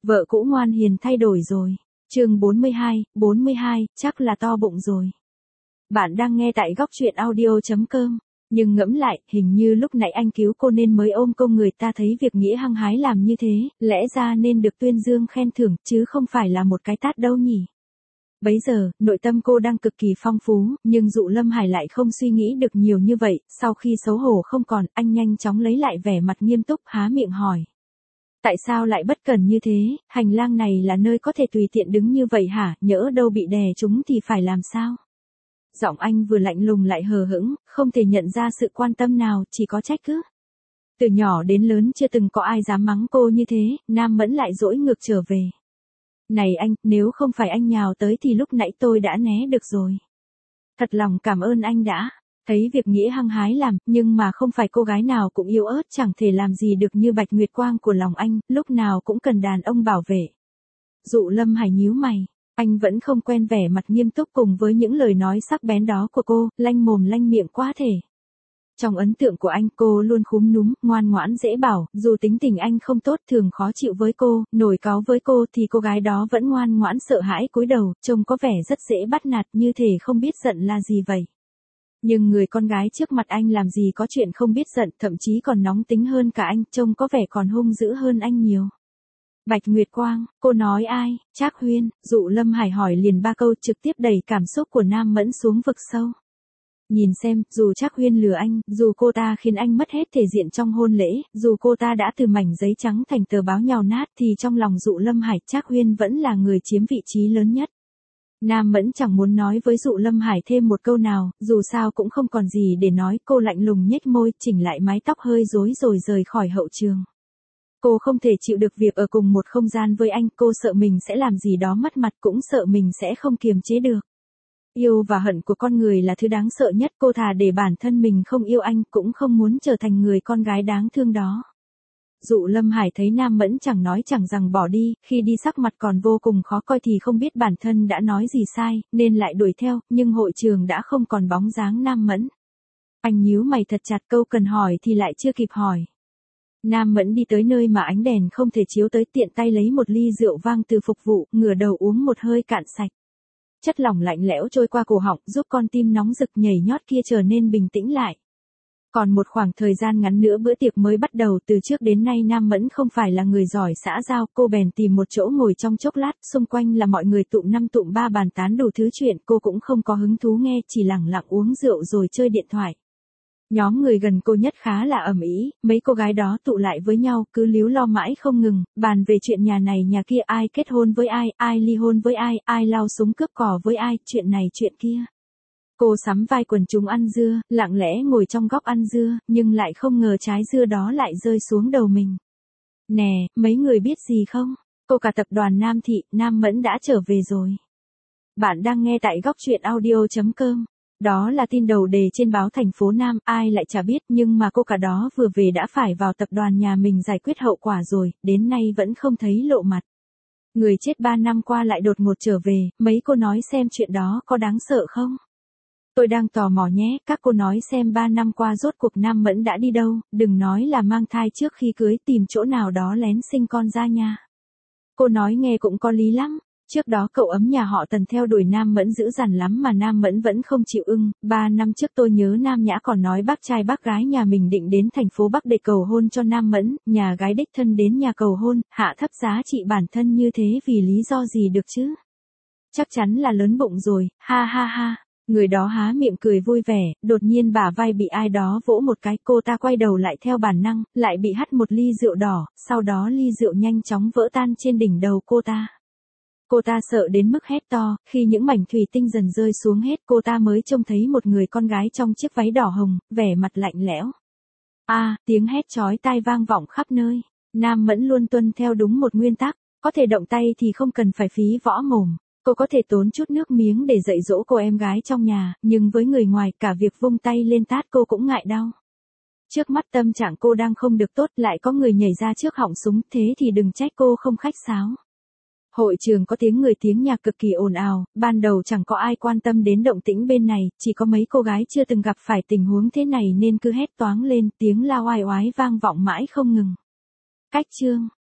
Vợ cũ ngoan hiền thay đổi rồi. Chương 42, chắc là to bụng rồi. Bạn đang nghe tại góc truyện audio.com. Nhưng ngẫm lại, hình như lúc nãy anh cứu cô nên mới ôm cô, người ta thấy việc Nghĩa hăng hái làm như thế, lẽ ra nên được tuyên dương khen thưởng, chứ không phải là một cái tát đâu nhỉ. Bấy giờ, nội tâm cô đang cực kỳ phong phú, nhưng Dụ Lâm Hải lại không suy nghĩ được nhiều như vậy. Sau khi xấu hổ không còn, anh nhanh chóng lấy lại vẻ mặt nghiêm túc, há miệng hỏi. Tại sao lại bất cần như thế, hành lang này là nơi có thể tùy tiện đứng như vậy hả, nhỡ đâu bị đè trúng thì phải làm sao? Giọng anh vừa lạnh lùng lại hờ hững, không thể nhận ra sự quan tâm nào, chỉ có trách cứ. Từ nhỏ đến lớn chưa từng có ai dám mắng cô như thế, Nam Mẫn lại dỗi ngược trở về. Này anh, nếu không phải anh nhào tới thì lúc nãy tôi đã né được rồi. Thật lòng cảm ơn anh đã. Thấy việc Nghĩa hăng hái làm, nhưng mà không phải cô gái nào cũng yếu ớt, chẳng thể làm gì được như Bạch Nguyệt Quang của lòng anh, lúc nào cũng cần đàn ông bảo vệ. Dụ Lâm Hải nhíu mày, anh vẫn không quen vẻ mặt nghiêm túc cùng với những lời nói sắc bén đó của cô, lanh mồm lanh miệng quá thể. Trong ấn tượng của anh, cô luôn khúm núm, ngoan ngoãn dễ bảo, dù tính tình anh không tốt, thường khó chịu với cô, nổi cáu với cô thì cô gái đó vẫn ngoan ngoãn sợ hãi cúi đầu, trông có vẻ rất dễ bắt nạt, như thể không biết giận là gì vậy. Nhưng người con gái trước mặt anh làm gì có chuyện không biết giận, thậm chí còn nóng tính hơn cả anh, trông có vẻ còn hung dữ hơn anh nhiều. Bạch Nguyệt Quang, cô nói ai? Trác Huyên. Dụ Lâm Hải hỏi liền 3 câu, trực tiếp đẩy cảm xúc của Nam Mẫn xuống vực sâu. Nhìn xem, dù Trác Huyên lừa anh, dù cô ta khiến anh mất hết thể diện trong hôn lễ, dù cô ta đã từ mảnh giấy trắng thành tờ báo nhàu nát, thì trong lòng Dụ Lâm Hải, Trác Huyên vẫn là người chiếm vị trí lớn nhất. Nam Mẫn chẳng muốn nói với Dụ Lâm Hải thêm một câu nào, dù sao cũng không còn gì để nói, cô lạnh lùng nhếch môi, chỉnh lại mái tóc hơi rối rồi rời khỏi hậu trường. Cô không thể chịu được việc ở cùng một không gian với anh, cô sợ mình sẽ làm gì đó mất mặt, cũng sợ mình sẽ không kiềm chế được. Yêu và hận của con người là thứ đáng sợ nhất, cô thà để bản thân mình không yêu anh, cũng không muốn trở thành người con gái đáng thương đó. Dụ Lâm Hải thấy Nam Mẫn chẳng nói chẳng rằng bỏ đi, khi đi sắc mặt còn vô cùng khó coi thì không biết bản thân đã nói gì sai, nên lại đuổi theo, nhưng hội trường đã không còn bóng dáng Nam Mẫn. Anh nhíu mày thật chặt, câu cần hỏi thì lại chưa kịp hỏi. Nam Mẫn đi tới nơi mà ánh đèn không thể chiếu tới, tiện tay lấy một ly rượu vang từ phục vụ, ngửa đầu uống một hơi cạn sạch. Chất lỏng lạnh lẽo trôi qua cổ họng, giúp con tim nóng rực nhảy nhót kia trở nên bình tĩnh lại. Còn một khoảng thời gian ngắn nữa bữa tiệc mới bắt đầu, từ trước đến nay Nam Mẫn không phải là người giỏi xã giao, cô bèn tìm một chỗ ngồi trong chốc lát, xung quanh là mọi người tụm 5 tụm 3 bàn tán đủ thứ chuyện, cô cũng không có hứng thú nghe, chỉ lẳng lặng uống rượu rồi chơi điện thoại. Nhóm người gần cô nhất khá là ầm ĩ, mấy cô gái đó tụ lại với nhau, cứ líu lo mãi không ngừng, bàn về chuyện nhà này nhà kia, ai kết hôn với ai ly hôn với ai lao súng cướp cò với ai, chuyện này chuyện kia. Cô sắm vai quần chúng ăn dưa, lặng lẽ ngồi trong góc ăn dưa, nhưng lại không ngờ trái dưa đó lại rơi xuống đầu mình. Nè, mấy người biết gì không? Cô cả tập đoàn Nam Thị, Nam Mẫn đã trở về rồi. Bạn đang nghe tại góc truyện audio.com. Đó là tin đầu đề trên báo Thành phố Nam, ai lại chả biết, nhưng mà cô cả đó vừa về đã phải vào tập đoàn nhà mình giải quyết hậu quả rồi, đến nay vẫn không thấy lộ mặt. Người chết 3 năm qua lại đột ngột trở về, mấy cô nói xem chuyện đó có đáng sợ không? Tôi đang tò mò nhé, các cô nói xem 3 năm qua rốt cuộc Nam Mẫn đã đi đâu, đừng nói là mang thai trước khi cưới, tìm chỗ nào đó lén sinh con ra nha. Cô nói nghe cũng có lý lắm. Trước đó cậu ấm nhà họ Tần theo đuổi Nam Mẫn dữ dằn lắm mà Nam Mẫn vẫn không chịu ưng. 3 năm trước tôi nhớ Nam Nhã còn nói bác trai bác gái nhà mình định đến thành phố Bắc để cầu hôn cho Nam Mẫn, nhà gái đích thân đến nhà cầu hôn, hạ thấp giá trị bản thân như thế vì lý do gì được chứ? Chắc chắn là lớn bụng rồi, ha ha ha. Người đó há miệng cười vui vẻ, đột nhiên bả vai bị ai đó vỗ một cái, cô ta quay đầu lại theo bản năng, lại bị hắt một ly rượu đỏ, sau đó ly rượu nhanh chóng vỡ tan trên đỉnh đầu cô ta. Cô ta sợ đến mức hét to, khi những mảnh thủy tinh dần rơi xuống hết, cô ta mới trông thấy một người con gái trong chiếc váy đỏ hồng, vẻ mặt lạnh lẽo. Tiếng hét chói tai vang vọng khắp nơi. Nam Mẫn luôn tuân theo đúng một nguyên tắc, có thể động tay thì không cần phải phí võ mồm. Cô có thể tốn chút nước miếng để dạy dỗ cô em gái trong nhà, nhưng với người ngoài, cả việc vung tay lên tát cô cũng ngại đau. Trước mắt tâm trạng cô đang không được tốt, lại có người nhảy ra trước họng súng, thế thì đừng trách cô không khách sáo. Hội trường có tiếng người tiếng nhạc cực kỳ ồn ào, ban đầu chẳng có ai quan tâm đến động tĩnh bên này, chỉ có mấy cô gái chưa từng gặp phải tình huống thế này nên cứ hét toáng lên, tiếng la oai oái vang vọng mãi không ngừng. Cách chương